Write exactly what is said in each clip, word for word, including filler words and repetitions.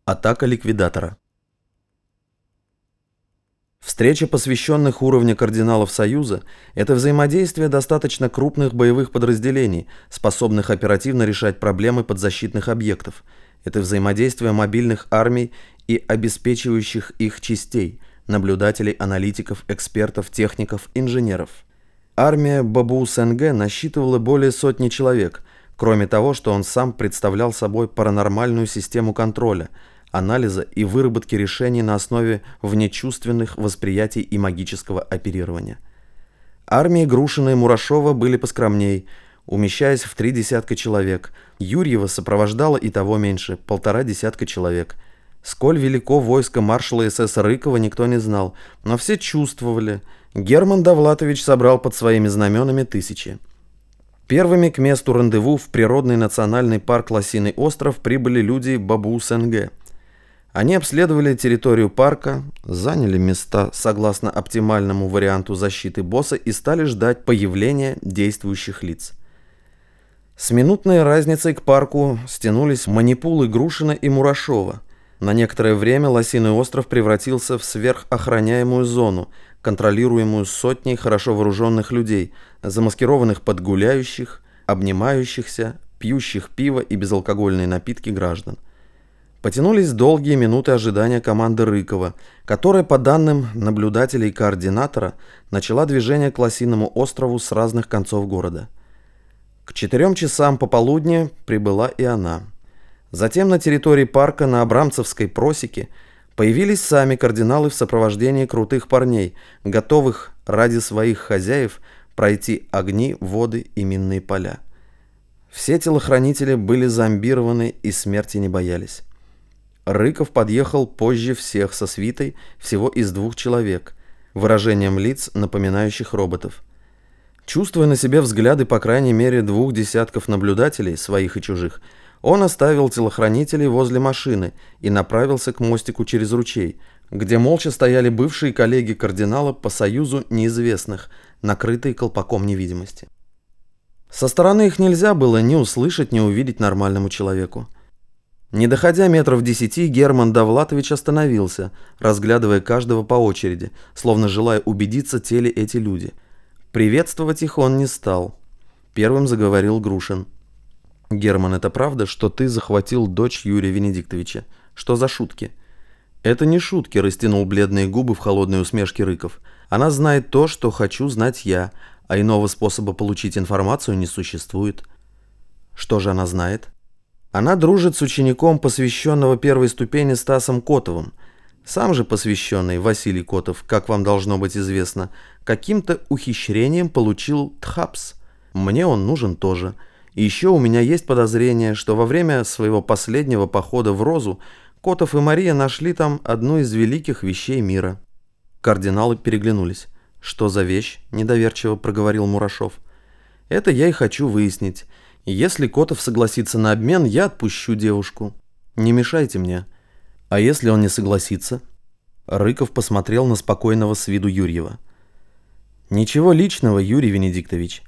Атака ликвидатора. Встреча посвященных уровня кардиналов Союза – это взаимодействие достаточно крупных боевых подразделений, способных оперативно решать проблемы подзащитных объектов. Это взаимодействие мобильных армий и обеспечивающих их частей, наблюдателей, аналитиков, экспертов, техников, инженеров. Армия Бабуу-Сенге насчитывала более сотни человек, кроме того, что он сам представлял собой паранормальную систему контроля, анализа и выработки решений на основе внечувственных восприятий и магического оперирования. Армии Грушина и Мурашова были поскромней, умещаясь в три десятка человек. Юрьева сопровождало и того меньше, полтора десятка человек. Сколь велико войско маршала СС Рыкова, никто не знал, но все чувствовали. Герман Довлатович собрал под своими знаменами тысячи. Первыми к месту рандеву в природный национальный парк Лосиный остров прибыли люди Бабуу-Сенге. Они обследовали территорию парка, заняли места согласно оптимальному варианту защиты босса и стали ждать появления действующих лиц. С минутной разницей к парку стянулись манипулы Грушина и Мурашова. На некоторое время Лосиный остров превратился в сверхохраняемую зону, контролируемую сотней хорошо вооруженных людей, замаскированных под гуляющих, обнимающихся, пьющих пиво и безалкогольные напитки граждан. Потянулись долгие минуты ожидания команды Рыкова, которая, по данным наблюдателей и координатора, начала движение к Лосиному острову с разных концов города. К четырем часам пополудни прибыла и она. Затем на территории парка на Абрамцевской просеке появились сами кардиналы в сопровождении крутых парней, готовых ради своих хозяев пройти огни, воды и минные поля. Все телохранители были зомбированы и смерти не боялись. Рыков подъехал позже всех со свитой всего из двух человек, выражением лиц, напоминающих роботов. Чувствуя на себе взгляды по крайней мере двух десятков наблюдателей, своих и чужих, он оставил телохранителей возле машины и направился к мостику через ручей, где молча стояли бывшие коллеги кардинала по союзу неизвестных, накрытые колпаком невидимости. Со стороны их нельзя было ни услышать, ни увидеть нормальному человеку. Не доходя метров десяти, Герман Довлатович остановился, разглядывая каждого по очереди, словно желая убедиться, те ли эти люди. Приветствовать их он не стал. Первым заговорил Грушин. «Герман, это правда, что ты захватил дочь Юрия Венедиктовича? Что за шутки?» «Это не шутки», — растянул бледные губы в холодной усмешке Рыков. «Она знает то, что хочу знать я, а иного способа получить информацию не существует». «Что же она знает?» «Она дружит с учеником посвященного первой ступени Стасом Котовым. Сам же посвященный, Василий Котов, как вам должно быть известно, каким-то ухищрением получил Тхапс. Мне он нужен тоже. И еще у меня есть подозрение, что во время своего последнего похода в Розу Котов и Мария нашли там одну из великих вещей мира». Кардиналы переглянулись. «Что за вещь?» – недоверчиво проговорил Мурашов. «Это я и хочу выяснить. Если Котов согласится на обмен, я отпущу девушку. Не мешайте мне». «А если он не согласится?» Рыков посмотрел на спокойного с виду Юрьева. «Ничего личного, Юрий Венедиктович.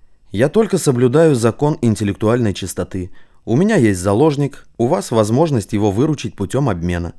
Я только соблюдаю закон интеллектуальной чистоты. У меня есть заложник, у вас возможность его выручить путем обмена».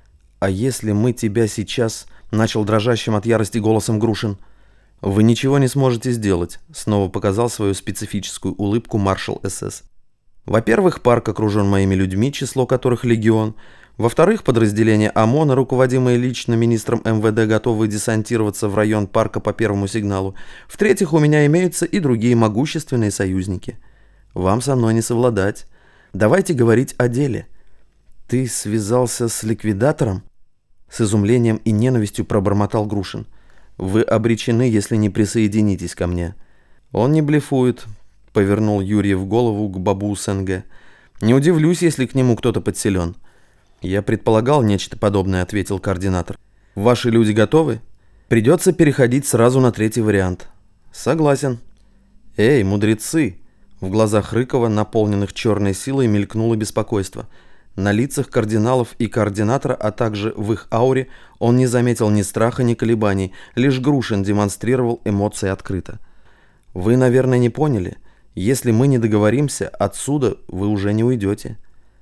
«А если мы тебя сейчас...» — начал дрожащим от ярости голосом Грушин. «Вы ничего не сможете сделать», — снова показал свою специфическую улыбку маршал СС. «Во-первых, парк окружен моими людьми, число которых легион. Во-вторых, подразделения ОМОНа, руководимые лично министром эм вэ дэ, готовы десантироваться в район парка по первому сигналу. В-третьих, у меня имеются и другие могущественные союзники. Вам со мной не совладать. Давайте говорить о деле». «Ты связался с ликвидатором?» С изумлением и ненавистью пробормотал Грушин. «Вы обречены, если не присоединитесь ко мне». «Он не блефует», — повернул Юрьев голову к Бабуу-Сенге. «Не удивлюсь, если к нему кто-то подселен». «Я предполагал нечто подобное», — ответил координатор. «Ваши люди готовы? Придется переходить сразу на третий вариант». «Согласен». «Эй, мудрецы!» В глазах Рыкова, наполненных черной силой, мелькнуло беспокойство. На лицах кардиналов и координатора, а также в их ауре, он не заметил ни страха, ни колебаний, лишь Грушин демонстрировал эмоции открыто. «Вы, наверное, не поняли. Если мы не договоримся, отсюда вы уже не уйдете».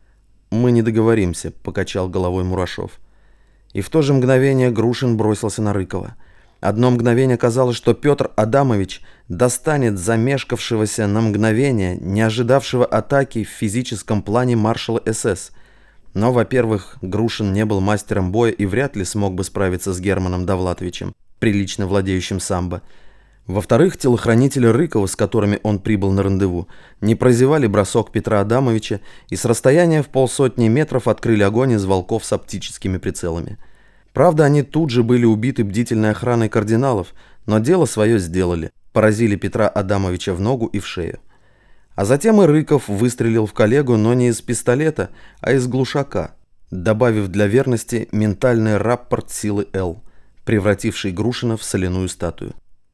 «Мы не договоримся», — покачал головой Мурашов. И в то же мгновение Грушин бросился на Рыкова. Одно мгновение казалось, что Петр Адамович достанет замешкавшегося на мгновение, не ожидавшего атаки в физическом плане маршала СС. Но, во-первых, Грушин не был мастером боя и вряд ли смог бы справиться с Германом Довлатовичем, прилично владеющим самбо. Во-вторых, телохранители Рыкова, с которыми он прибыл на рандеву, не прозевали бросок Петра Адамовича и с расстояния в полсотни метров открыли огонь из волков с оптическими прицелами. Правда, они тут же были убиты бдительной охраной кардиналов, но дело свое сделали, поразили Петра Адамовича в ногу и в шею. А затем и Рыков выстрелил в коллегу, но не из пистолета, а из глушака, добавив для верности ментальный раппорт силы Л, превративший Грушина в соляную статую.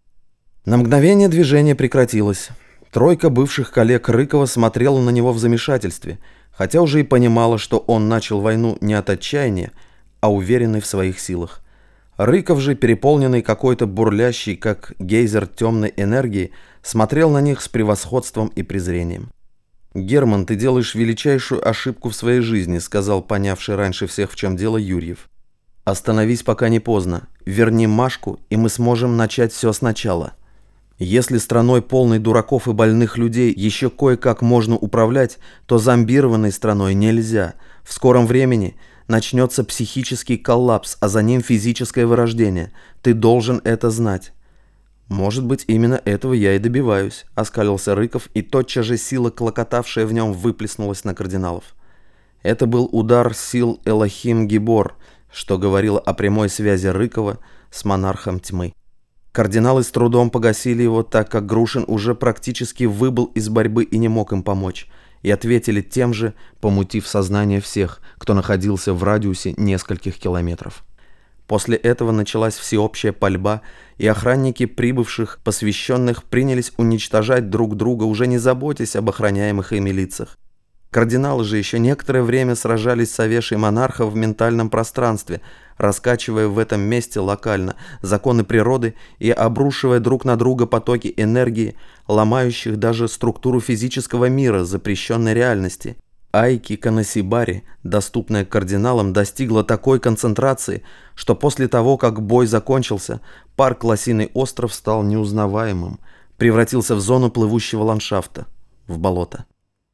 На мгновение движение прекратилось. Тройка бывших коллег Рыкова смотрела на него в замешательстве, хотя уже и понимала, что он начал войну не от отчаяния, а уверенный в своих силах. Рыков же, переполненный какой-то бурлящей, как гейзер темной энергии, смотрел на них с превосходством и презрением. «Герман, ты делаешь величайшую ошибку в своей жизни», — сказал понявший раньше всех, в чем дело, Юрьев. «Остановись, пока не поздно. Верни Машку, и мы сможем начать все сначала. Если страной, полной дураков и больных людей, еще кое-как можно управлять, то зомбированной страной нельзя. В скором времени начнется психический коллапс, а за ним физическое вырождение. Ты должен это знать». «Может быть, именно этого я и добиваюсь», — оскалился Рыков, и тотчас же сила, клокотавшая в нем, выплеснулась на кардиналов. Это был удар сил Элохим Гибор, что говорило о прямой связи Рыкова с монархом тьмы. Кардиналы с трудом погасили его, так как Грушин уже практически выбыл из борьбы и не мог им помочь, и ответили тем же, помутив сознание всех, кто находился в радиусе нескольких километров. После этого началась всеобщая пальба, и охранники прибывших посвященных принялись уничтожать друг друга, уже не заботясь об охраняемых ими лицах. Кардиналы же еще некоторое время сражались с Авешей монарха в ментальном пространстве, раскачивая в этом месте локально законы природы и обрушивая друг на друга потоки энергии, ломающих даже структуру физического мира, запрещенной реальности. Айки Канасибари, доступная кардиналам, достигла такой концентрации, что после того, как бой закончился, парк Лосиный остров стал неузнаваемым, превратился в зону плывущего ландшафта, в болото.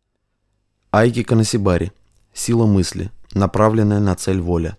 Айки Канасибари. Сила мысли, направленная на цель воля.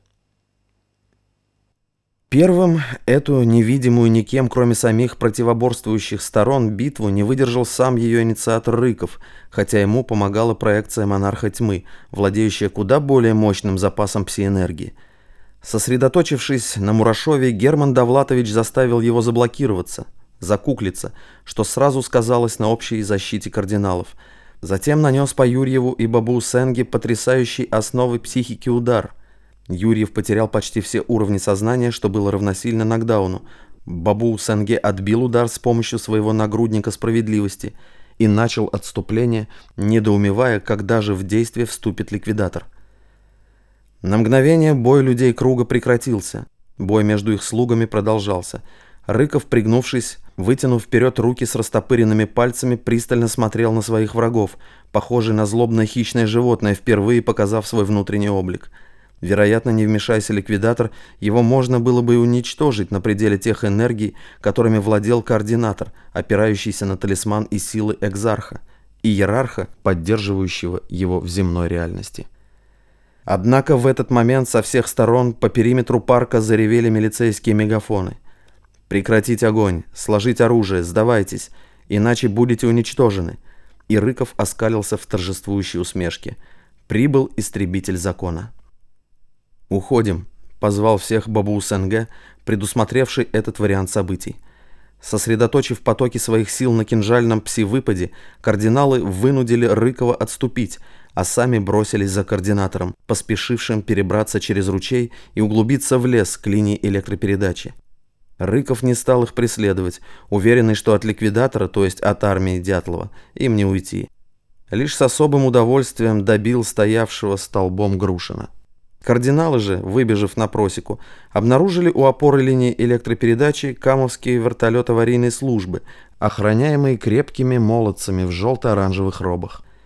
Первым эту невидимую никем, кроме самих противоборствующих сторон, битву не выдержал сам ее инициатор Рыков, хотя ему помогала проекция монарха тьмы, владеющая куда более мощным запасом псиэнергии. Сосредоточившись на Мурашове, Герман Довлатович заставил его заблокироваться, закуклиться, что сразу сказалось на общей защите кардиналов. Затем нанес по Юрьеву и Бабу-Сенге потрясающий основы психики удар. Юрьев потерял почти все уровни сознания, что было равносильно нокдауну. Бабу-Сенге отбил удар с помощью своего нагрудника справедливости и начал отступление, недоумевая, когда же в действие вступит ликвидатор. На мгновение бой людей круга прекратился. Бой между их слугами продолжался. Рыков, пригнувшись, вытянув вперед руки с растопыренными пальцами, пристально смотрел на своих врагов, похожий на злобное хищное животное, впервые показав свой внутренний облик. Вероятно, не вмешайся ликвидатор, его можно было бы и уничтожить на пределе тех энергий, которыми владел координатор, опирающийся на талисман и силы экзарха, и иерарха, поддерживающего его в земной реальности. Однако в этот момент со всех сторон по периметру парка заревели милицейские мегафоны. «Прекратить огонь, сложить оружие, сдавайтесь, иначе будете уничтожены». И Рыков оскалился в торжествующей усмешке. Прибыл истребитель закона. «Уходим», — позвал всех Бабу-Сенге, предусмотревший этот вариант событий. Сосредоточив потоки своих сил на кинжальном пси-выпаде, кардиналы вынудили Рыкова отступить, а сами бросились за координатором, поспешившим перебраться через ручей и углубиться в лес к линии электропередачи. Рыков не стал их преследовать, уверенный, что от ликвидатора, то есть от армии Дятлова, им не уйти. Лишь с особым удовольствием добил стоявшего столбом Грушина. Кардиналы же, выбежав на просеку, обнаружили у опоры линии электропередачи камовские вертолеты аварийной службы, охраняемые крепкими молодцами в желто-оранжевых робах.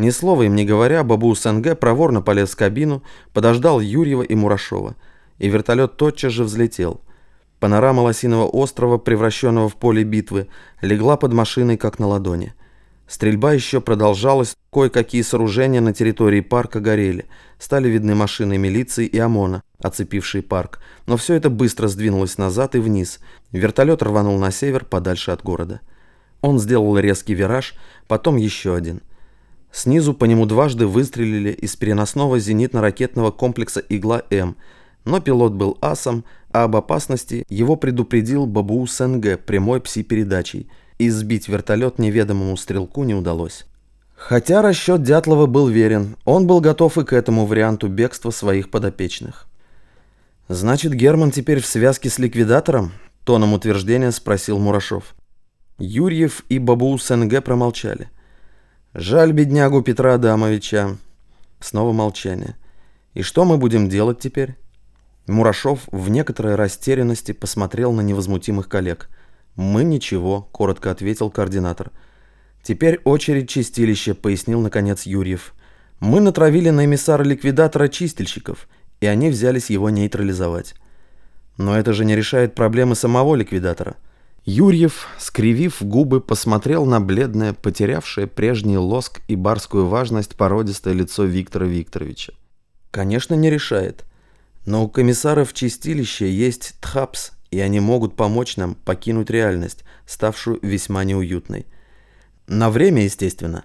Ни слова им не говоря, Бабуус-Н Г проворно полез в кабину, подождал Юрьева и Мурашова, и вертолет тотчас же взлетел. Панорама Лосиного острова, превращенного в поле битвы, легла под машиной как на ладони. Стрельба еще продолжалась, кое-какие сооружения на территории парка горели, стали видны машины милиции и ОМОНа, оцепившие парк, но все это быстро сдвинулось назад и вниз. Вертолет рванул на север, подальше от города. Он сделал резкий вираж, потом еще один. Снизу по нему дважды выстрелили из переносного зенитно-ракетного комплекса «Игла-М», но пилот был асом, а об опасности его предупредил Бабуус-Н Г прямой пси-передачей, и сбить вертолет неведомому стрелку не удалось. Хотя расчет Дятлова был верен, он был готов и к этому варианту бегства своих подопечных. «Значит, Герман теперь в связке с ликвидатором?» — тоном утверждения спросил Мурашов. Юрьев и Бабуус-Н Г промолчали. «Жаль беднягу Петра Адамовича». Снова молчание. «И что мы будем делать теперь?» Мурашов в некоторой растерянности посмотрел на невозмутимых коллег. «Мы ничего», — коротко ответил координатор. «Теперь очередь чистилища», — пояснил наконец Юрьев. «Мы натравили на эмиссара ликвидатора чистильщиков, и они взялись его нейтрализовать. Но это же не решает проблемы самого ликвидатора». Юрьев, скривив губы, посмотрел на бледное, потерявшее прежний лоск и барскую важность породистое лицо Виктора Викторовича. «Конечно, не решает. Но у комиссаров чистилища есть ТХАПС, и они могут помочь нам покинуть реальность, ставшую весьма неуютной. На время, естественно.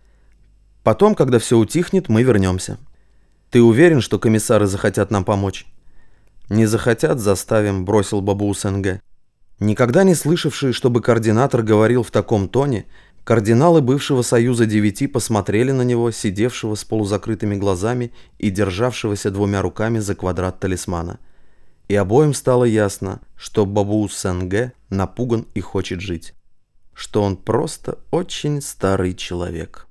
Потом, когда все утихнет, мы вернемся. Ты уверен, что комиссары захотят нам помочь?» «Не захотят, заставим», — бросил Бабуус-Н Г. Никогда не слышавшие, чтобы координатор говорил в таком тоне, кардиналы бывшего Союза девяти посмотрели на него, сидевшего с полузакрытыми глазами и державшегося двумя руками за квадрат талисмана. И обоим стало ясно, что Бабуус-Н Г напуган и хочет жить. Что он просто очень старый человек.